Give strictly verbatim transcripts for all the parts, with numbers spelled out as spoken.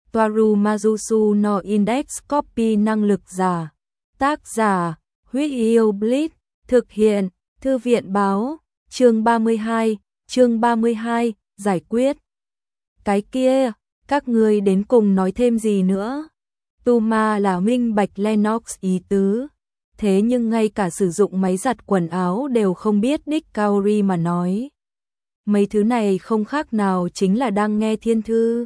Toaru Majusu no Index Copy năng lực giả. Tác giả, Huyết Yêu Blitz, thực hiện, Thư viện báo, chương ba mươi hai, chương ba mươi hai, giải quyết. Cái kia, các ngươi đến cùng nói thêm gì nữa? Tuma là minh bạch Lennox ý tứ. Thế nhưng ngay cả sử dụng máy giặt quần áo đều không biết Nick Kaori mà nói. Mấy thứ này không khác nào chính là đang nghe thiên thư.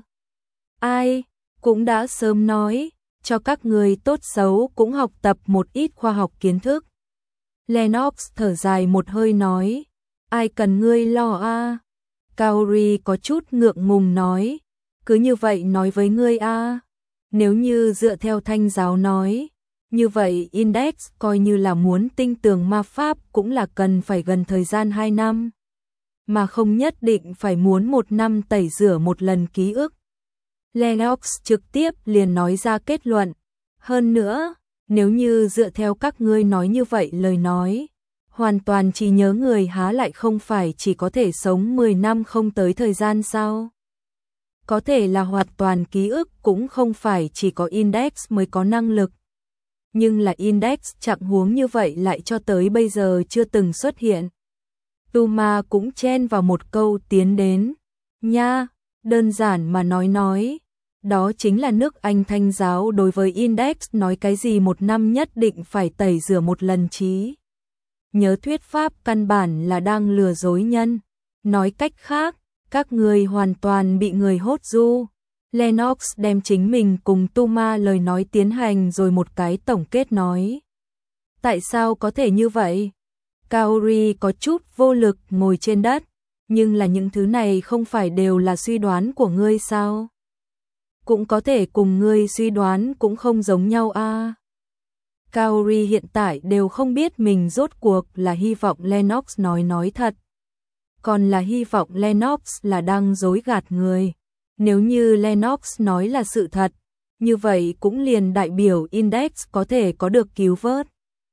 Ai, cũng đã sớm nói, cho các người tốt xấu cũng học tập một ít khoa học kiến thức. Lennox thở dài một hơi nói, ai cần ngươi lo a? À? Kaori có chút ngượng ngùng nói, cứ như vậy nói với ngươi a. À? Nếu như dựa theo thanh giáo nói, như vậy Index coi như là muốn tinh tường ma pháp cũng là cần phải gần thời gian hai năm. Mà không nhất định phải muốn một năm tẩy rửa một lần ký ức. Lennox trực tiếp liền nói ra kết luận. Hơn nữa, nếu như dựa theo các ngươi nói như vậy lời nói, hoàn toàn trí nhớ người há lại không phải chỉ có thể sống mười năm không tới thời gian sao? Có thể là hoàn toàn ký ức cũng không phải chỉ có Index mới có năng lực. Nhưng là Index trạng huống như vậy lại cho tới bây giờ chưa từng xuất hiện. Tuma cũng chen vào một câu tiến đến. Nha, đơn giản mà nói nói. Đó chính là nước Anh Thanh giáo đối với Index nói cái gì một năm nhất định phải tẩy rửa một lần trí. Nhớ thuyết pháp căn bản là đang lừa dối nhân. Nói cách khác, các người hoàn toàn bị người hốt du. Lennox đem chính mình cùng Tuma lời nói tiến hành rồi một cái tổng kết nói. Tại sao có thể như vậy? Kaori có chút vô lực ngồi trên đất, nhưng là những thứ này không phải đều là suy đoán của ngươi sao? Cũng có thể cùng ngươi suy đoán cũng không giống nhau a. À. Kaori hiện tại đều không biết mình rốt cuộc là hy vọng Lennox nói nói thật, còn là hy vọng Lennox là đang dối gạt người. Nếu như Lennox nói là sự thật, như vậy cũng liền đại biểu Index có thể có được cứu vớt.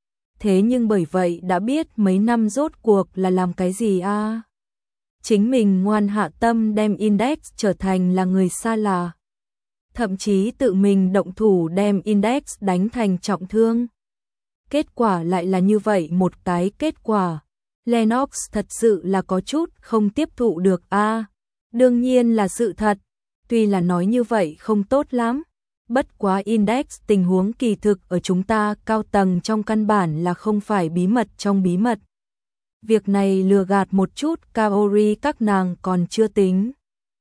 Thế nhưng bởi vậy đã biết mấy năm rốt cuộc là làm cái gì a? À? Chính mình ngoan hạ tâm đem Index trở thành là người xa lạ. Thậm chí tự mình động thủ đem Index đánh thành trọng thương. Kết quả lại là như vậy một cái kết quả. Lennox thật sự là có chút không tiếp thụ được a. À, đương nhiên là sự thật, tuy là nói như vậy không tốt lắm. Bất quá Index tình huống kỳ thực ở chúng ta cao tầng trong căn bản là không phải bí mật trong bí mật. Việc này lừa gạt một chút Kaori các nàng còn chưa tính.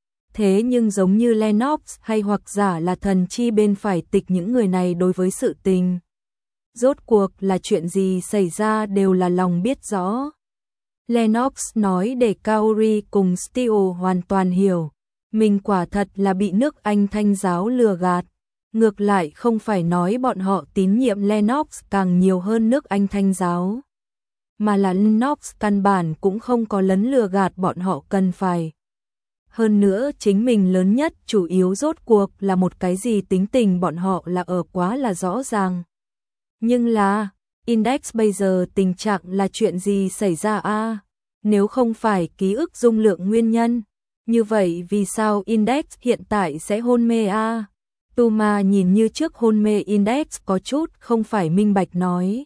Thế nhưng giống như Lennox hay hoặc giả là thần chi bên phải tịch những người này đối với sự tình. Rốt cuộc là chuyện gì xảy ra đều là lòng biết rõ. Lennox nói để Kaori cùng Steel hoàn toàn hiểu. Mình quả thật là bị nước Anh Thanh giáo lừa gạt. Ngược lại không phải nói bọn họ tín nhiệm Lennox càng nhiều hơn nước Anh Thanh giáo. Mà là Lennox căn bản cũng không có lấn lừa gạt bọn họ cần phải. Hơn nữa chính mình lớn nhất chủ yếu rốt cuộc là một cái gì tính tình bọn họ là ở quá là rõ ràng. Nhưng là, Index bây giờ tình trạng là chuyện gì xảy ra a? À? Nếu không phải ký ức dung lượng nguyên nhân, như vậy vì sao Index hiện tại sẽ hôn mê a? À? Tuma nhìn như trước hôn mê Index có chút không phải minh bạch nói.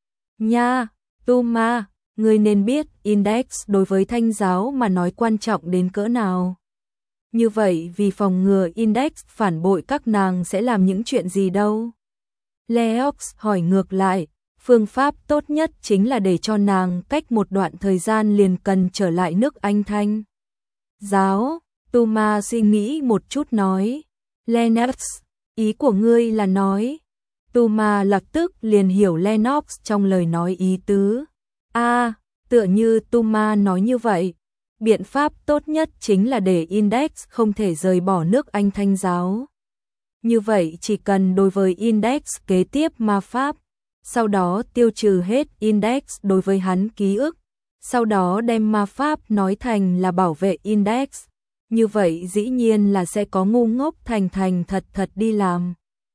Nha, Tuma, ngươi nên biết Index đối với Thanh giáo mà nói quan trọng đến cỡ nào. Như vậy vì phòng ngừa Index phản bội các nàng sẽ làm những chuyện gì đâu? Leox hỏi ngược lại, phương pháp tốt nhất chính là để cho nàng cách một đoạn thời gian liền cần trở lại nước Anh Thanh giáo. Tuma suy nghĩ một chút nói. Lennox, ý của ngươi là nói. Tuma lập tức liền hiểu Lennox trong lời nói ý tứ. A, à, tựa như Tuma nói như vậy. Biện pháp tốt nhất chính là để Index không thể rời bỏ nước Anh Thanh giáo. Như vậy chỉ cần đối với Index kế tiếp ma pháp, sau đó tiêu trừ hết Index đối với hắn ký ức, sau đó đem ma pháp nói thành là bảo vệ Index. Như vậy dĩ nhiên là sẽ có ngu ngốc thành thành thật thật đi làm.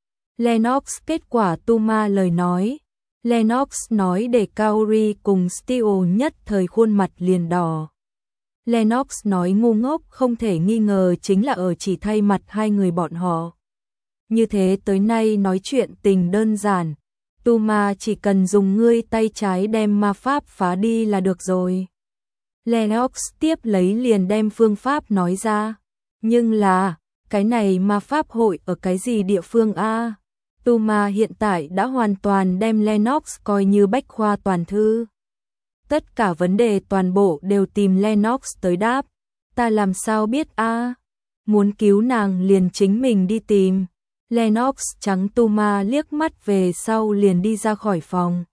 Lennox kết quả Tuma lời nói. Lennox nói để Kaori cùng Steel nhất thời khuôn mặt liền đỏ. Lennox nói ngu ngốc không thể nghi ngờ chính là ở chỉ thay mặt hai người bọn họ. như thế tới nay nói chuyện tình đơn giản, tu ma chỉ cần dùng ngươi tay trái đem ma pháp phá đi là được rồi. Lennox tiếp lấy liền đem phương pháp nói ra, nhưng là, cái này ma pháp hội ở cái gì địa phương a? Tu ma hiện tại đã hoàn toàn đem Lennox coi như bách khoa toàn thư. Tất cả vấn đề toàn bộ đều tìm Lennox tới đáp, ta làm sao biết a? Muốn cứu nàng liền chính mình đi tìm. Lennox trắng tu ma liếc mắt về sau liền đi ra khỏi phòng.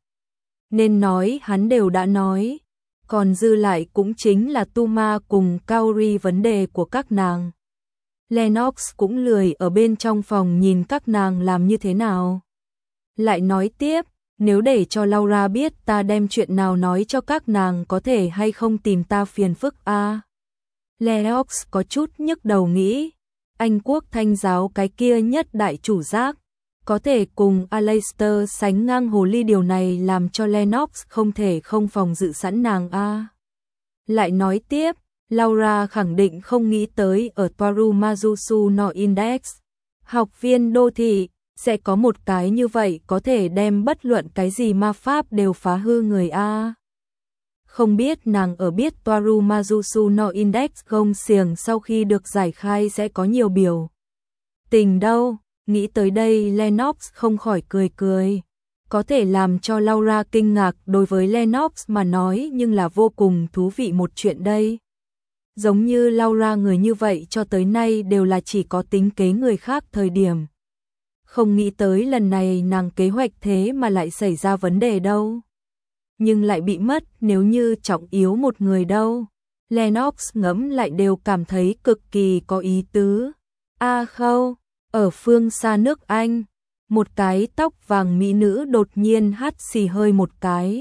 Nên nói hắn đều đã nói, còn dư lại cũng chính là tu ma cùng Kaori vấn đề của các nàng. Lennox cũng lười ở bên trong phòng nhìn các nàng làm như thế nào. Lại nói tiếp, nếu để cho Laura biết ta đem chuyện nào nói cho các nàng có thể hay không tìm ta phiền phức a? À? Lennox có chút nhức đầu nghĩ, Anh quốc Thanh giáo cái kia nhất đại chủ giác, có thể cùng Aleister sánh ngang hồ ly, điều này làm cho Lennox không thể không phòng dự sẵn nàng a. À? Lại nói tiếp, Laura khẳng định không nghĩ tới ở Toaru Mazusu no Index, học viên đô thị, sẽ có một cái như vậy có thể đem bất luận cái gì ma pháp đều phá hư người a. Không biết nàng ở biết Toaru Mazusu no Index gông xiềng sau khi được giải khai sẽ có nhiều biểu tình đâu. Nghĩ tới đây Lennox không khỏi cười cười. Có thể làm cho Laura kinh ngạc đối với Lennox mà nói nhưng là vô cùng thú vị một chuyện đây. Giống như Laura người như vậy cho tới nay đều là chỉ có tính kế người khác thời điểm. Không nghĩ tới lần này nàng kế hoạch thế mà lại xảy ra vấn đề đâu. Nhưng lại bị mất, nếu như trọng yếu một người đâu. Lennox ngẫm lại đều cảm thấy cực kỳ có ý tứ. A khâu, ở phương xa nước Anh, một cái tóc vàng mỹ nữ đột nhiên hắt xì hơi một cái.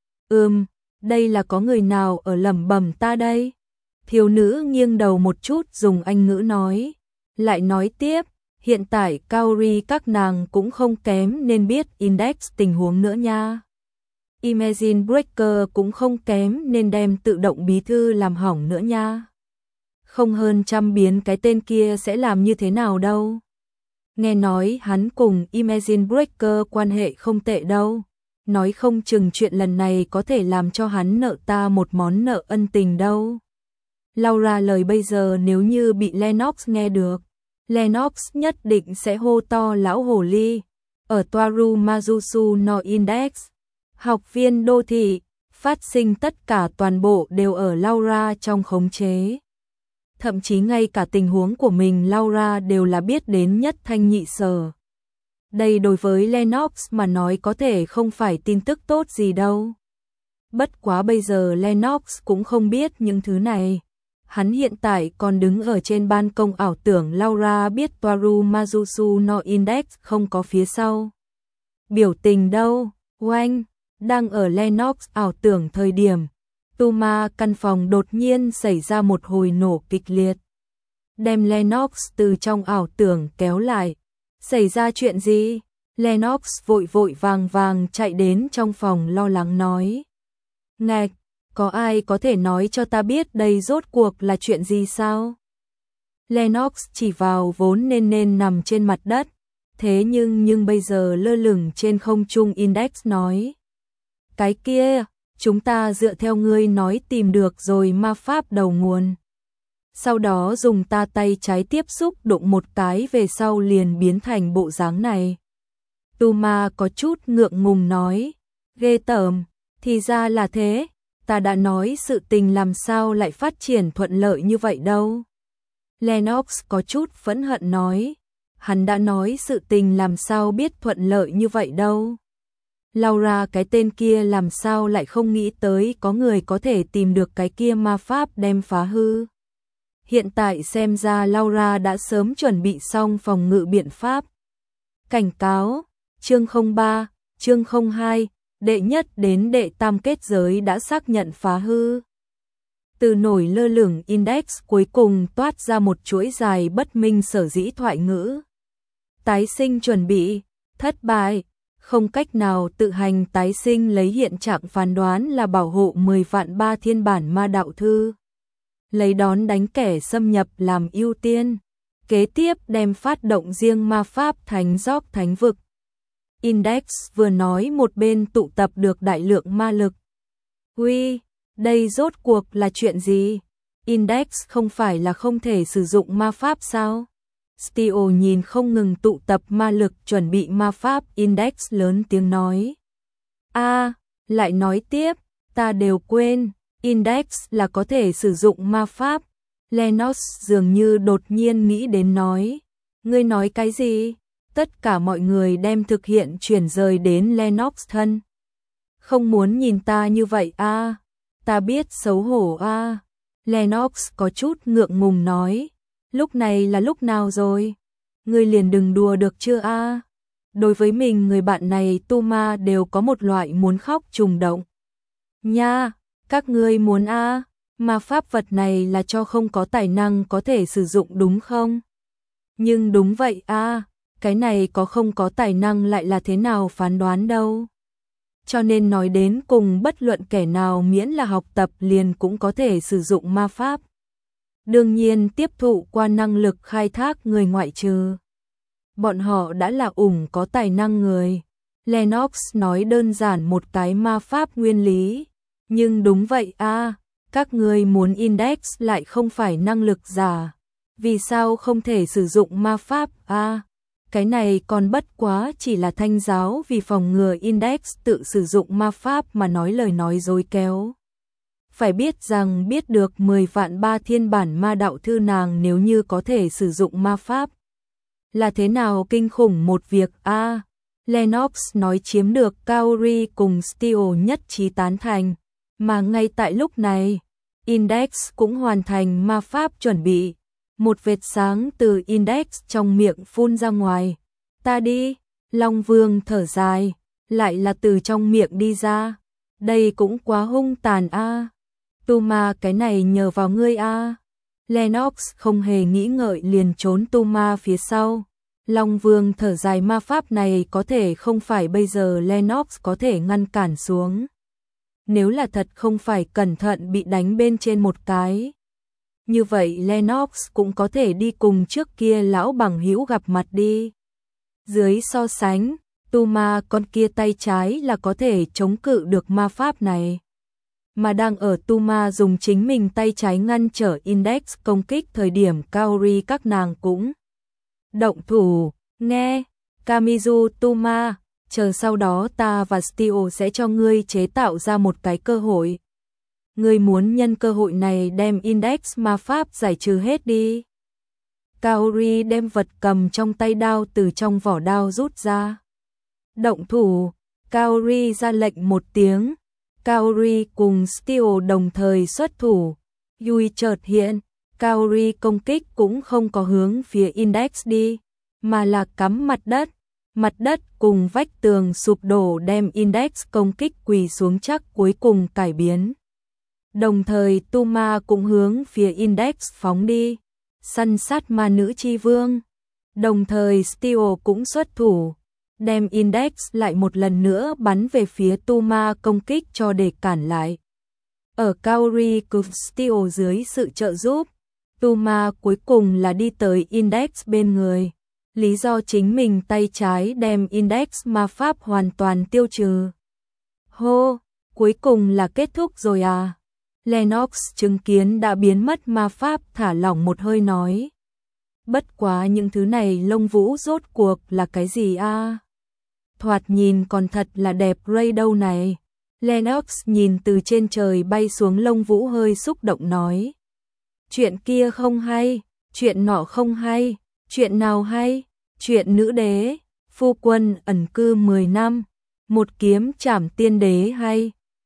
Ừm, đây là có người nào ở lẩm bẩm ta đây? Thiếu nữ nghiêng đầu một chút dùng Anh ngữ nói. Lại nói tiếp, hiện tại Kaori các nàng cũng không kém nên biết Index tình huống nữa nha. Imagine Breaker cũng không kém nên đem tự động bí thư làm hỏng nữa nha. Không hơn trăm biến cái tên kia sẽ làm như thế nào đâu. Nghe nói hắn cùng Imagine Breaker quan hệ không tệ đâu. Nói không chừng chuyện lần này có thể làm cho hắn nợ ta một món nợ ân tình đâu. Laura lời bây giờ nếu như bị Lennox nghe được, Lennox nhất định sẽ hô to lão hồ ly. Ở Toaru Mazusu no Index, học viên đô thị, phát sinh tất cả toàn bộ đều ở Laura trong khống chế. Thậm chí ngay cả tình huống của mình Laura đều là biết đến nhất thanh nhị sở. Đây đối với Lennox mà nói có thể không phải tin tức tốt gì đâu. Bất quá bây giờ Lennox cũng không biết những thứ này. Hắn hiện tại còn đứng ở trên ban công ảo tưởng Laura biết Toaru Mazusu no Index không có phía sau. Biểu tình đâu, oanh, đang ở Lennox ảo tưởng thời điểm. Tuma căn phòng đột nhiên xảy ra một hồi nổ kịch liệt. Đem Lennox từ trong ảo tưởng kéo lại. Xảy ra chuyện gì? Lennox vội vội vàng vàng chạy đến trong phòng lo lắng nói. Ngạch, có ai có thể nói cho ta biết đây rốt cuộc là chuyện gì sao? Lennox chỉ vào vốn nên nên nằm trên mặt đất. Thế nhưng nhưng bây giờ lơ lửng trên không trung Index nói. Cái kia, chúng ta dựa theo ngươi nói tìm được rồi ma pháp đầu nguồn. Sau đó dùng ta tay trái tiếp xúc đụng một cái về sau liền biến thành bộ dáng này. Tuma có chút ngượng ngùng nói. Ghê tởm, thì ra là thế. Ta đã nói sự tình làm sao lại phát triển thuận lợi như vậy đâu. Lennox có chút phẫn hận nói. Hắn đã nói sự tình làm sao biết thuận lợi như vậy đâu. Laura cái tên kia làm sao lại không nghĩ tới có người có thể tìm được cái kia ma pháp đem phá hư. Hiện tại xem ra Laura đã sớm chuẩn bị xong phòng ngự biện pháp. Cảnh cáo, chương không ba, chương không hai, đệ nhất đến đệ tam kết giới đã xác nhận phá hư. Từ nổi lơ lửng Index cuối cùng toát ra một chuỗi dài bất minh sở dĩ thoại ngữ. Tái sinh chuẩn bị, thất bại, không cách nào tự hành tái sinh lấy hiện trạng phán đoán là bảo hộ mười vạn ba thiên bản ma đạo thư. Lấy đón đánh kẻ xâm nhập làm ưu tiên. kế tiếp đem phát động riêng ma pháp thánh gióc thánh vực. Index vừa nói một bên tụ tập được đại lượng ma lực. Uy, đây rốt cuộc là chuyện gì? Index không phải là không thể sử dụng ma pháp sao? Steel nhìn không ngừng tụ tập ma lực chuẩn bị ma pháp, Index lớn tiếng nói. A, à, lại nói tiếp, ta đều quên, Index là có thể sử dụng ma pháp. Lennox dường như đột nhiên nghĩ đến nói. Ngươi nói cái gì? Tất cả mọi người đem thực hiện chuyển rời đến Lennox thân. Không muốn nhìn ta như vậy a, à? Ta biết xấu hổ a. À? Lennox có chút ngượng ngùng nói. Lúc này là lúc nào rồi? Ngươi liền đừng đùa được chưa a? À? Đối với mình người bạn này Tuma đều có một loại muốn khóc trùng động. Nha, các ngươi muốn a? À? Mà pháp vật này là cho không có tài năng có thể sử dụng đúng không? Nhưng đúng vậy a, à, cái này có không có tài năng lại là thế nào phán đoán đâu. Cho nên nói đến cùng bất luận kẻ nào miễn là học tập liền cũng có thể sử dụng ma pháp. Đương nhiên tiếp thụ qua năng lực khai thác người ngoại trừ. Bọn họ đã là ủng có tài năng người. Lennox nói đơn giản một cái ma pháp nguyên lý. Nhưng đúng vậy a, à, các người muốn Index lại không phải năng lực giả. Vì sao không thể sử dụng ma pháp a? À, cái này còn bất quá chỉ là thanh giáo vì phòng ngừa Index tự sử dụng ma pháp mà nói lời nói dối kéo. Phải biết rằng biết được mười vạn ba thiên bản ma đạo thư nàng nếu như có thể sử dụng ma pháp. Là thế nào kinh khủng một việc a? À, Lennox nói chiếm được Kaori cùng Steel nhất trí tán thành. Mà ngay tại lúc này, Index cũng hoàn thành ma pháp chuẩn bị. Một vệt sáng từ Index trong miệng phun ra ngoài. Ta đi, Long Vương thở dài, lại là từ trong miệng đi ra. Đây cũng quá hung tàn a. À. Tuma cái này nhờ vào ngươi a. À. Lennox không hề nghĩ ngợi liền trốn Tuma phía sau. Long Vương thở dài ma pháp này có thể không phải bây giờ Lennox có thể ngăn cản xuống. Nếu là thật không phải cẩn thận bị đánh bên trên một cái. Như vậy Lennox cũng có thể đi cùng trước kia lão bằng hữu gặp mặt đi. Dưới so sánh, Tuma con kia tay trái là có thể chống cự được ma pháp này. Mà đang ở Tuma dùng chính mình tay trái ngăn trở Index công kích thời điểm Kaori các nàng cũng động thủ, nghe, Kamizu Tuma, chờ sau đó ta và Steel sẽ cho ngươi chế tạo ra một cái cơ hội. Ngươi muốn nhân cơ hội này đem Index ma pháp giải trừ hết đi. Kaori đem vật cầm trong tay đao từ trong vỏ đao rút ra. Động thủ, Kaori ra lệnh một tiếng. Kaori cùng Steel đồng thời xuất thủ. Yui chợt hiện, Kaori công kích cũng không có hướng phía Index đi, mà là cắm mặt đất. Mặt đất cùng vách tường sụp đổ đem Index công kích quỳ xuống chắc cuối cùng cải biến. Đồng thời Tuma cũng hướng phía Index phóng đi, săn sát ma nữ chi vương. Đồng thời Steel cũng xuất thủ, đem Index lại một lần nữa bắn về phía Tuma công kích cho để cản lại. Ở Kaori cùng Steel dưới sự trợ giúp, Tuma cuối cùng là đi tới Index bên người. Lý do chính mình tay trái đem Index ma pháp hoàn toàn tiêu trừ. Hô, cuối cùng là kết thúc rồi à? Lennox chứng kiến đã biến mất ma pháp thả lỏng một hơi nói. Bất quá những thứ này lông vũ rốt cuộc là cái gì a? À? Thoạt nhìn còn thật là đẹp Ray đâu này. Lennox nhìn từ trên trời bay xuống lông vũ hơi xúc động nói. Chuyện kia không hay, chuyện nọ không hay, chuyện nào hay, chuyện nữ đế, phu quân ẩn cư mười năm, một kiếm trảm tiên đế hay.